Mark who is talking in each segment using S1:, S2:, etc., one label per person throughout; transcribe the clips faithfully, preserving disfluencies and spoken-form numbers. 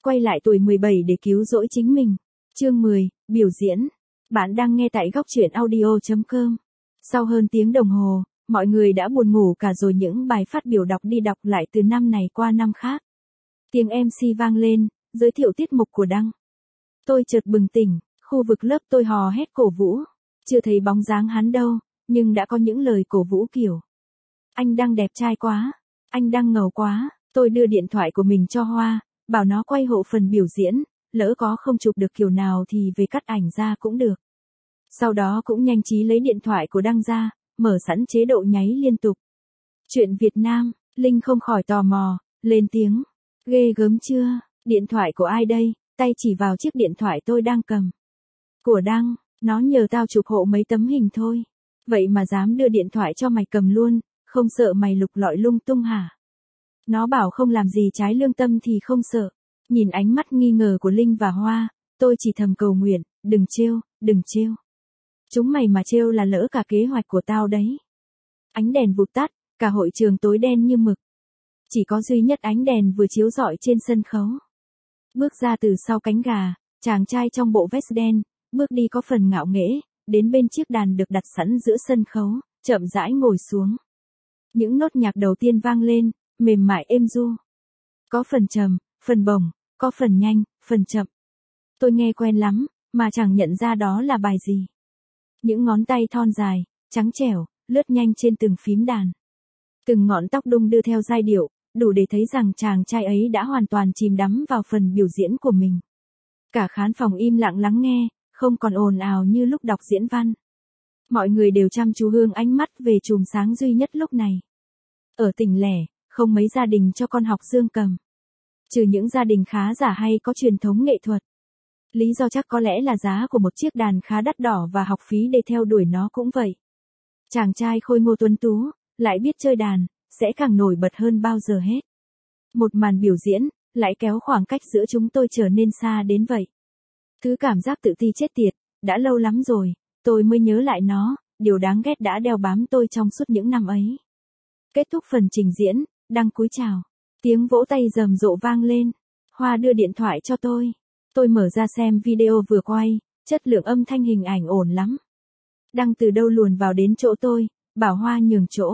S1: quay lại tuổi mười bảy để cứu rỗi chính mình. Chương mười, biểu diễn. Bạn đang nghe tại góc truyện audio chấm com. Sau hơn tiếng đồng hồ, mọi người đã buồn ngủ cả rồi, những bài phát biểu đọc đi đọc lại từ năm này qua năm khác. Tiếng em xê vang lên, giới thiệu tiết mục của Đăng. Tôi chợt bừng tỉnh, khu vực lớp tôi hò hét cổ vũ. Chưa thấy bóng dáng hắn đâu, nhưng đã có những lời cổ vũ kiểu: anh Đăng đẹp trai quá, anh Đăng ngầu quá. Tôi đưa điện thoại của mình cho Hoa, bảo nó quay hộ phần biểu diễn, lỡ có không chụp được kiểu nào thì về cắt ảnh ra cũng được. Sau đó cũng nhanh trí lấy điện thoại của Đăng ra, mở sẵn chế độ nháy liên tục. Chuyện Việt Nam, Linh không khỏi tò mò, lên tiếng: ghê gớm chưa, điện thoại của ai đây? Tay chỉ vào chiếc điện thoại tôi đang cầm. Của Đăng, nó nhờ tao chụp hộ mấy tấm hình thôi. Vậy mà dám đưa điện thoại cho mày cầm luôn, không sợ mày lục lọi lung tung hả? Nó bảo không làm gì trái lương tâm thì không sợ. Nhìn ánh mắt nghi ngờ của Linh và Hoa, tôi chỉ thầm cầu nguyện, đừng trêu, đừng trêu. Chúng mày mà trêu là lỡ cả kế hoạch của tao đấy. Ánh đèn vụt tắt, cả hội trường tối đen như mực. Chỉ có duy nhất ánh đèn vừa chiếu rọi trên sân khấu. Bước ra từ sau cánh gà, chàng trai trong bộ vest đen, bước đi có phần ngạo nghễ, đến bên chiếc đàn được đặt sẵn giữa sân khấu, chậm rãi ngồi xuống. Những nốt nhạc đầu tiên vang lên, mềm mại êm ru. Có phần trầm, phần bổng, có phần nhanh, phần chậm. Tôi nghe quen lắm, mà chẳng nhận ra đó là bài gì. Những ngón tay thon dài, trắng trẻo, lướt nhanh trên từng phím đàn. Từng ngọn tóc đung đưa theo giai điệu, đủ để thấy rằng chàng trai ấy đã hoàn toàn chìm đắm vào phần biểu diễn của mình. Cả khán phòng im lặng lắng nghe, không còn ồn ào như lúc đọc diễn văn. Mọi người đều chăm chú hướng ánh mắt về chùm sáng duy nhất lúc này. Ở tỉnh lẻ, không mấy gia đình cho con học dương cầm. Trừ những gia đình khá giả hay có truyền thống nghệ thuật. Lý do chắc có lẽ là giá của một chiếc đàn khá đắt đỏ và học phí để theo đuổi nó cũng vậy. Chàng trai khôi ngô tuấn tú, lại biết chơi đàn, sẽ càng nổi bật hơn bao giờ hết. Một màn biểu diễn, lại kéo khoảng cách giữa chúng tôi trở nên xa đến vậy. Thứ cảm giác tự ti chết tiệt, đã lâu lắm rồi, tôi mới nhớ lại nó, điều đáng ghét đã đeo bám tôi trong suốt những năm ấy. Kết thúc phần trình diễn, Đăng cúi chào. Tiếng vỗ tay rầm rộ vang lên. Hoa đưa điện thoại cho tôi. Tôi mở ra xem video vừa quay, chất lượng âm thanh hình ảnh ổn lắm. Đăng từ đâu luồn vào đến chỗ tôi, bảo Hoa nhường chỗ.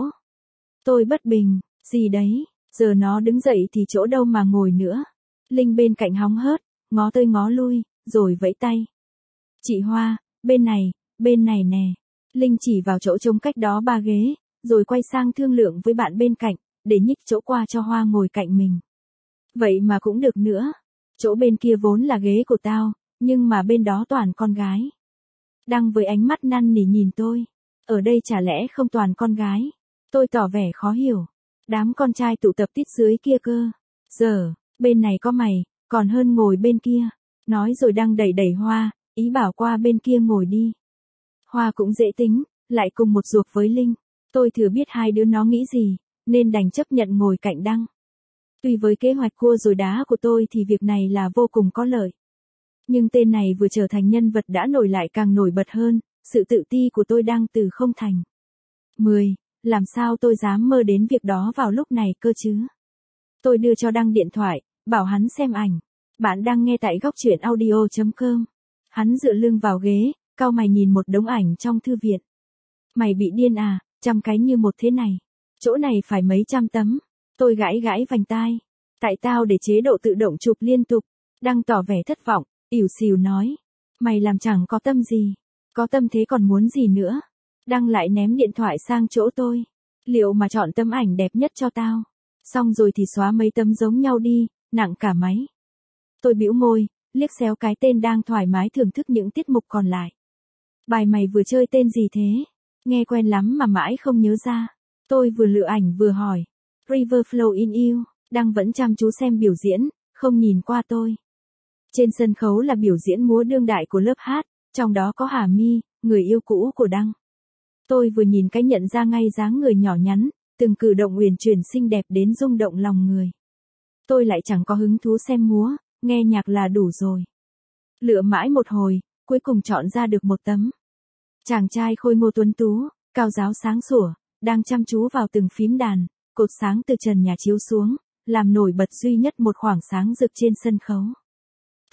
S1: Tôi bất bình, gì đấy, giờ nó đứng dậy thì chỗ đâu mà ngồi nữa. Linh bên cạnh hóng hớt, ngó tới ngó lui, rồi vẫy tay. Chị Hoa, bên này, bên này nè. Linh chỉ vào chỗ trống cách đó ba ghế, rồi quay sang thương lượng với bạn bên cạnh, để nhích chỗ qua cho Hoa ngồi cạnh mình. Vậy mà cũng được nữa. Chỗ bên kia vốn là ghế của tao, nhưng mà bên đó toàn con gái. Đăng với ánh mắt năn nỉ nhìn tôi. Ở đây chả lẽ không toàn con gái? Tôi tỏ vẻ khó hiểu. Đám con trai tụ tập tít dưới kia cơ. Giờ, bên này có mày, còn hơn ngồi bên kia. Nói rồi Đăng đẩy đẩy Hoa, ý bảo qua bên kia ngồi đi. Hoa cũng dễ tính, lại cùng một ruột với Linh. Tôi thừa biết hai đứa nó nghĩ gì, nên đành chấp nhận ngồi cạnh Đăng. Tuy với kế hoạch cua rồi đá của tôi thì việc này là vô cùng có lợi. Nhưng tên này vừa trở thành nhân vật đã nổi lại càng nổi bật hơn, sự tự ti của tôi đang từ không thành. mười. Làm sao tôi dám mơ đến việc đó vào lúc này cơ chứ? Tôi đưa cho Đăng điện thoại, bảo hắn xem ảnh. Bạn đang nghe tại góc truyện audio chấm com. Hắn dựa lưng vào ghế, cau mày nhìn một đống ảnh trong thư viện. Mày bị điên à, trăm cái như một thế này. Chỗ này phải mấy trăm tấm. Tôi gãi gãi vành tai. Tại tao để chế độ tự động chụp liên tục. Đăng tỏ vẻ thất vọng, ỉu xìu nói. Mày làm chẳng có tâm gì. Có tâm thế còn muốn gì nữa. Đăng lại ném điện thoại sang chỗ tôi. Liệu mà chọn tấm ảnh đẹp nhất cho tao. Xong rồi thì xóa mấy tấm giống nhau đi, nặng cả máy. Tôi bĩu môi, liếc xéo cái tên đang thoải mái thưởng thức những tiết mục còn lại. Bài mày vừa chơi tên gì thế? Nghe quen lắm mà mãi không nhớ ra. Tôi vừa lựa ảnh vừa hỏi. River Flow in You. Đăng vẫn chăm chú xem biểu diễn, không nhìn qua tôi. Trên sân khấu là biểu diễn múa đương đại của lớp hát, trong đó có Hà My, người yêu cũ của Đăng. Tôi vừa nhìn cái nhận ra ngay dáng người nhỏ nhắn, từng cử động uyển chuyển xinh đẹp đến rung động lòng người. Tôi lại chẳng có hứng thú xem múa, nghe nhạc là đủ rồi. Lựa mãi một hồi, cuối cùng chọn ra được một tấm. Chàng trai khôi ngô tuấn tú, cao ráo sáng sủa, đang chăm chú vào từng phím đàn, cột sáng từ trần nhà chiếu xuống, làm nổi bật duy nhất một khoảng sáng rực trên sân khấu.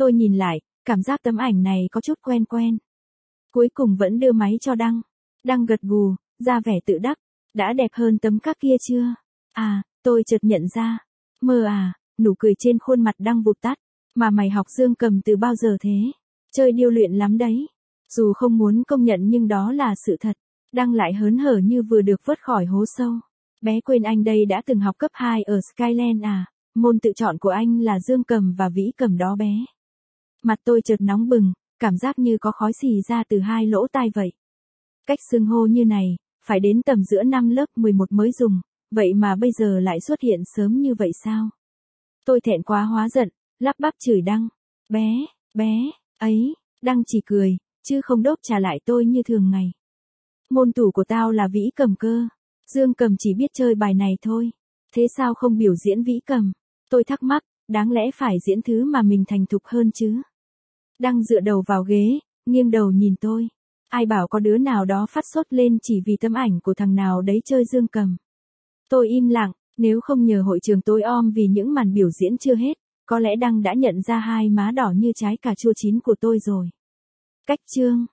S1: Tôi nhìn lại, cảm giác tấm ảnh này có chút quen quen. Cuối cùng vẫn đưa máy cho Đăng. Đăng gật gù, ra vẻ tự đắc. Đã đẹp hơn tấm các kia chưa? À, tôi chợt nhận ra. Mơ à, nụ cười trên khuôn mặt Đăng vụt tắt. Mà mày học dương cầm từ bao giờ thế? Chơi điêu luyện lắm đấy. Dù không muốn công nhận nhưng đó là sự thật. Đăng lại hớn hở như vừa được vớt khỏi hố sâu. Bé quên anh đây đã từng học cấp hai ở Skyland à? Môn tự chọn của anh là dương cầm và vĩ cầm đó bé. Mặt tôi chợt nóng bừng, cảm giác như có khói xì ra từ hai lỗ tai vậy. Cách xưng hô như này, phải đến tầm giữa năm lớp mười một mới dùng, vậy mà bây giờ lại xuất hiện sớm như vậy sao? Tôi thẹn quá hóa giận, lắp bắp chửi Đăng. Bé, bé, ấy, Đăng chỉ cười, chứ không đốp trả lại tôi như thường ngày. Môn tủ của tao là vĩ cầm cơ. Dương cầm chỉ biết chơi bài này thôi. Thế sao không biểu diễn vĩ cầm? Tôi thắc mắc, đáng lẽ phải diễn thứ mà mình thành thục hơn chứ. Đăng dựa đầu vào ghế, nghiêng đầu nhìn tôi. Ai bảo có đứa nào đó phát sốt lên chỉ vì tấm ảnh của thằng nào đấy chơi dương cầm. Tôi im lặng, nếu không nhờ hội trường tối om vì những màn biểu diễn chưa hết, có lẽ Đăng đã nhận ra hai má đỏ như trái cà chua chín của tôi rồi. Cách chương